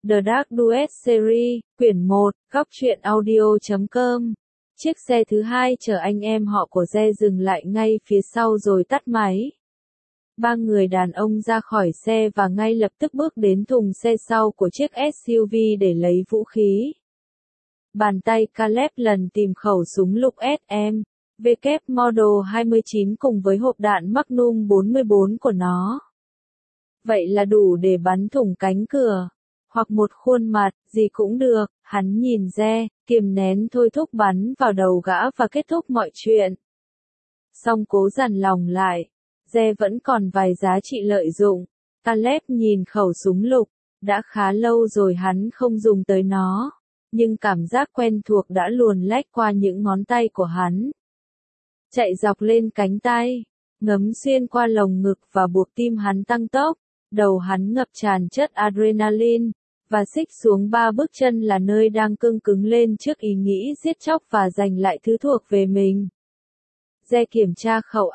The Dark Duet Series, quyển 1, góc truyện audio.com. Chiếc xe thứ hai chở anh em họ của Re dừng lại ngay phía sau rồi tắt máy. Ba người đàn ông ra khỏi xe và ngay lập tức bước đến thùng xe sau của chiếc SUV để lấy vũ khí. Bàn tay Caleb lần tìm khẩu súng lục SM, W Model 29 cùng với hộp đạn Magnum 44 của nó. Vậy là đủ để bắn thủng cánh cửa. Hoặc một khuôn mặt, gì cũng được, hắn nhìn Re, kiềm nén thôi thúc bắn vào đầu gã và kết thúc mọi chuyện. Song cố dằn lòng lại, Re vẫn còn vài giá trị lợi dụng. Caleb nhìn khẩu súng lục, đã khá lâu rồi hắn không dùng tới nó, nhưng cảm giác quen thuộc đã luồn lách qua những ngón tay của hắn. Chạy dọc lên cánh tay, ngấm xuyên qua lồng ngực và buộc tim hắn tăng tốc, đầu hắn ngập tràn chất adrenaline, và xích xuống 3 bước chân là nơi đang cương cứng lên trước ý nghĩ giết chóc và giành lại thứ thuộc về mình. Re kiểm tra khẩu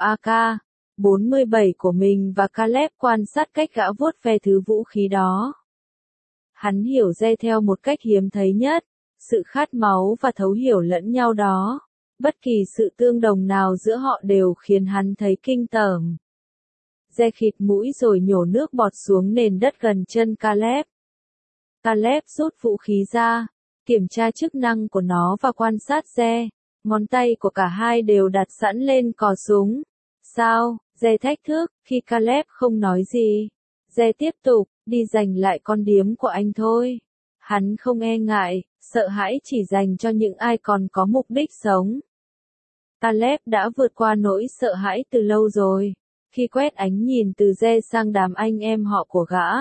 AK-47 của mình và Caleb quan sát cách gã vuốt ve thứ vũ khí đó. Hắn hiểu Re theo một cách hiếm thấy nhất, sự khát máu và thấu hiểu lẫn nhau đó. Bất kỳ sự tương đồng nào giữa họ đều khiến hắn thấy kinh tởm. Re khịt mũi rồi nhổ nước bọt xuống nền đất gần chân Caleb. Caleb rút vũ khí ra, kiểm tra chức năng của nó và quan sát Re. Ngón tay của cả hai đều đặt sẵn lên cò súng. Sao? Re thách thức, khi Caleb không nói gì. Re tiếp tục, đi giành lại con điếm của anh thôi. Hắn không e ngại, sợ hãi chỉ dành cho những ai còn có mục đích sống. Caleb đã vượt qua nỗi sợ hãi từ lâu rồi, khi quét ánh nhìn từ Re sang đám anh em họ của gã.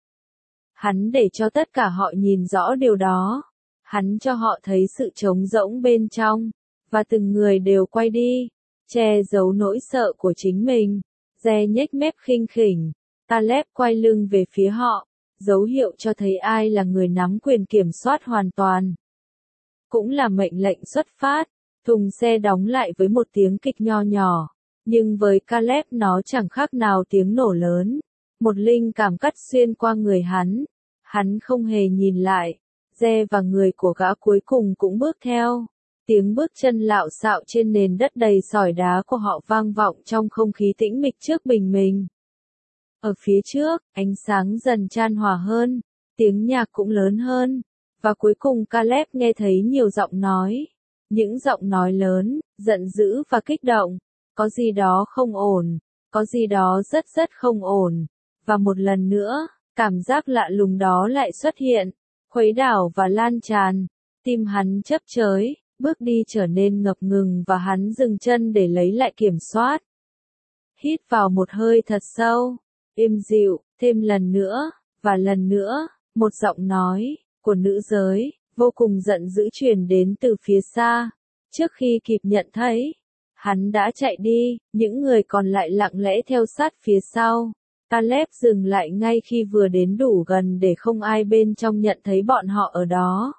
Hắn để cho tất cả họ nhìn rõ điều đó. Hắn cho họ thấy sự trống rỗng bên trong, và từng người đều quay đi, che giấu nỗi sợ của chính mình. Re nhếch mép khinh khỉnh, Caleb quay lưng về phía họ, dấu hiệu cho thấy ai là người nắm quyền kiểm soát hoàn toàn. Cũng là mệnh lệnh xuất phát. Thùng xe đóng lại với một tiếng kịch nho nhỏ, nhưng với Caleb nó chẳng khác nào tiếng nổ lớn. Một linh cảm cắt xuyên qua người hắn. Hắn không hề nhìn lại. Re và người của gã cuối cùng cũng bước theo. Tiếng bước chân lạo xạo trên nền đất đầy sỏi đá của họ vang vọng trong không khí tĩnh mịch trước bình minh. Ở phía trước, ánh sáng dần chan hòa hơn, tiếng nhạc cũng lớn hơn, và cuối cùng Caleb nghe thấy nhiều giọng nói. Những giọng nói lớn, giận dữ và kích động. Có gì đó không ổn, có gì đó rất không ổn. Và một lần nữa, cảm giác lạ lùng đó lại xuất hiện, khuấy đảo và lan tràn. Tim hắn chấp chới, bước đi trở nên ngập ngừng và hắn dừng chân để lấy lại kiểm soát. Hít vào một hơi thật sâu, êm dịu, thêm lần nữa, và lần nữa, một giọng nói, của nữ giới, vô cùng giận dữ truyền đến từ phía xa. Trước khi kịp nhận thấy, hắn đã chạy đi, những người còn lại lặng lẽ theo sát phía sau. Caleb dừng lại ngay khi vừa đến đủ gần để không ai bên trong nhận thấy bọn họ ở đó.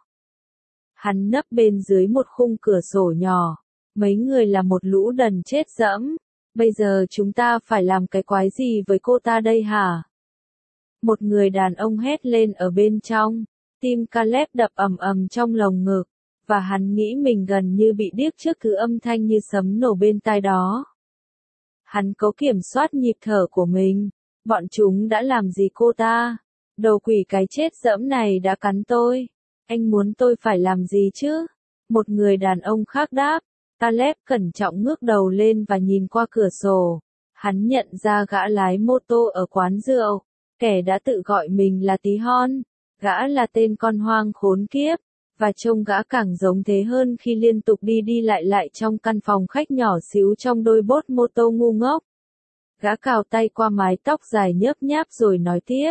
Hắn nấp bên dưới một khung cửa sổ nhỏ. Mấy người là một lũ đần chết dẫm. Bây giờ chúng ta phải làm cái quái gì với cô ta đây hả? Một người đàn ông hét lên ở bên trong. Tim Caleb đập ầm ầm trong lồng ngực, và hắn nghĩ mình gần như bị điếc trước thứ âm thanh như sấm nổ bên tai đó. Hắn cố kiểm soát nhịp thở của mình. Bọn chúng đã làm gì cô ta? Đồ quỷ cái chết dẫm này đã cắn tôi. Anh muốn tôi phải làm gì chứ? Một người đàn ông khác đáp. Caleb cẩn trọng ngước đầu lên và nhìn qua cửa sổ. Hắn nhận ra gã lái mô tô ở quán rượu, kẻ đã tự gọi mình là Tí Hon. Gã là tên con hoang khốn kiếp, và trông gã càng giống thế hơn khi liên tục đi lại trong căn phòng khách nhỏ xíu trong đôi bốt mô tô ngu ngốc. Gã cào tay qua mái tóc dài nhớp nháp rồi nói tiếp.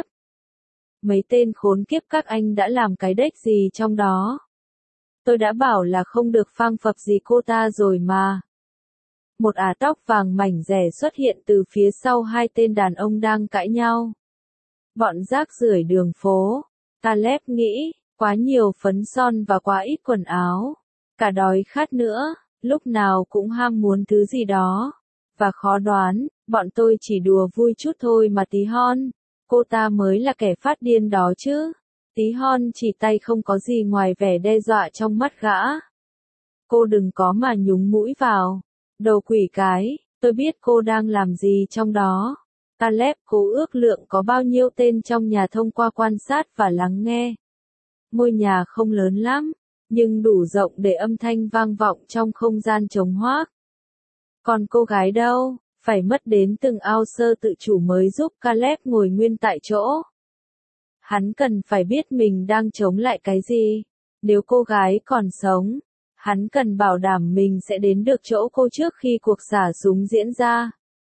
Mấy tên khốn kiếp các anh đã làm cái đếch gì trong đó? Tôi đã bảo là không được phang phập gì cô ta rồi mà. Một ả tóc vàng mảnh rẻ xuất hiện từ phía sau hai tên đàn ông đang cãi nhau. Bọn rác rưởi đường phố. Caleb nghĩ, quá nhiều phấn son và quá ít quần áo. Cả đói khát nữa, lúc nào cũng ham muốn thứ gì đó. Và khó đoán, bọn tôi chỉ đùa vui chút thôi mà Tí Hon. Cô ta mới là kẻ phát điên đó chứ. Tí hon chỉ tay không có gì ngoài vẻ đe dọa trong mắt gã. Cô đừng có mà nhúng mũi vào. Đồ quỷ cái, tôi biết cô đang làm gì trong đó. Caleb cố ước lượng có bao nhiêu tên trong nhà thông qua quan sát và lắng nghe. Ngôi nhà không lớn lắm, nhưng đủ rộng để âm thanh vang vọng trong không gian trống hoác. Còn cô gái đâu, phải mất đến từng ao sơ tự chủ mới giúp Caleb ngồi nguyên tại chỗ. Hắn cần phải biết mình đang chống lại cái gì. Nếu cô gái còn sống, hắn cần bảo đảm mình sẽ đến được chỗ cô trước khi cuộc xả súng diễn ra.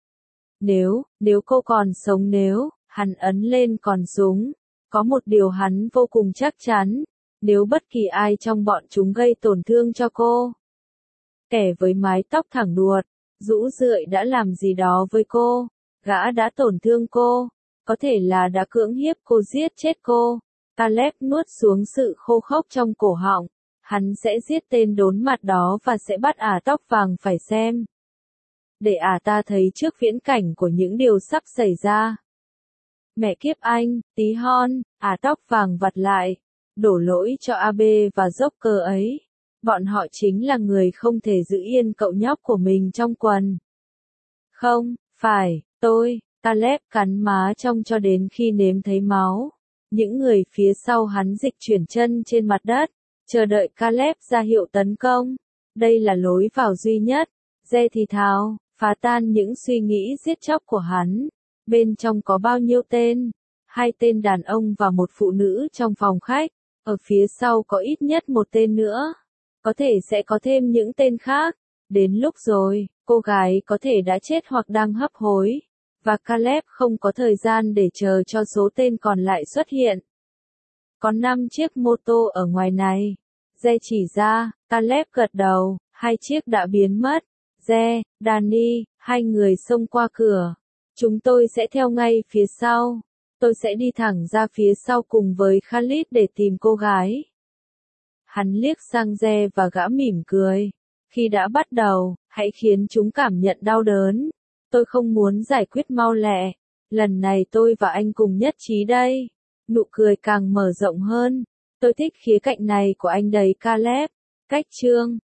Nếu cô còn sống hắn ấn lên còn súng. Có một điều hắn vô cùng chắc chắn, nếu bất kỳ ai trong bọn chúng gây tổn thương cho cô. Kẻ với mái tóc thẳng đuột, rũ rượi đã làm gì đó với cô, gã đã tổn thương cô, có thể là đã cưỡng hiếp cô giết chết cô. Caleb nuốt xuống sự khô khốc trong cổ họng, hắn sẽ giết tên đốn mặt đó và sẽ bắt ả tóc vàng phải xem. Để ả ta thấy trước viễn cảnh của những điều sắp xảy ra. Mẹ kiếp anh, tí hon, ả tóc vàng vặt lại, đổ lỗi cho AB và Joker ấy. Bọn họ chính là người không thể giữ yên cậu nhóc của mình trong quần. Không, phải, tôi, Caleb cắn má trong cho đến khi nếm thấy máu. Những người phía sau hắn dịch chuyển chân trên mặt đất, chờ đợi Caleb ra hiệu tấn công. Đây là lối vào duy nhất, Dê thì thào, phá tan những suy nghĩ giết chóc của hắn. Bên trong có bao nhiêu tên? 2 tên đàn ông và một phụ nữ trong phòng khách. Ở phía sau có ít nhất một tên nữa. Có thể sẽ có thêm những tên khác. Đến lúc rồi, cô gái có thể đã chết hoặc đang hấp hối. Và Caleb không có thời gian để chờ cho số tên còn lại xuất hiện. Có 5 chiếc mô tô ở ngoài này. Dê chỉ ra, Caleb gật đầu, 2 chiếc đã biến mất. Dê, Danny, 2 người xông qua cửa. Chúng tôi sẽ theo ngay phía sau. Tôi sẽ đi thẳng ra phía sau cùng với Khalid để tìm cô gái. Hắn liếc sang Dê và gã mỉm cười. Khi đã bắt đầu, hãy khiến chúng cảm nhận đau đớn. Tôi không muốn giải quyết mau lẹ. Lần này tôi và anh cùng nhất trí đây. Nụ cười càng mở rộng hơn. Tôi thích khía cạnh này của anh đấy Caleb. Cách chương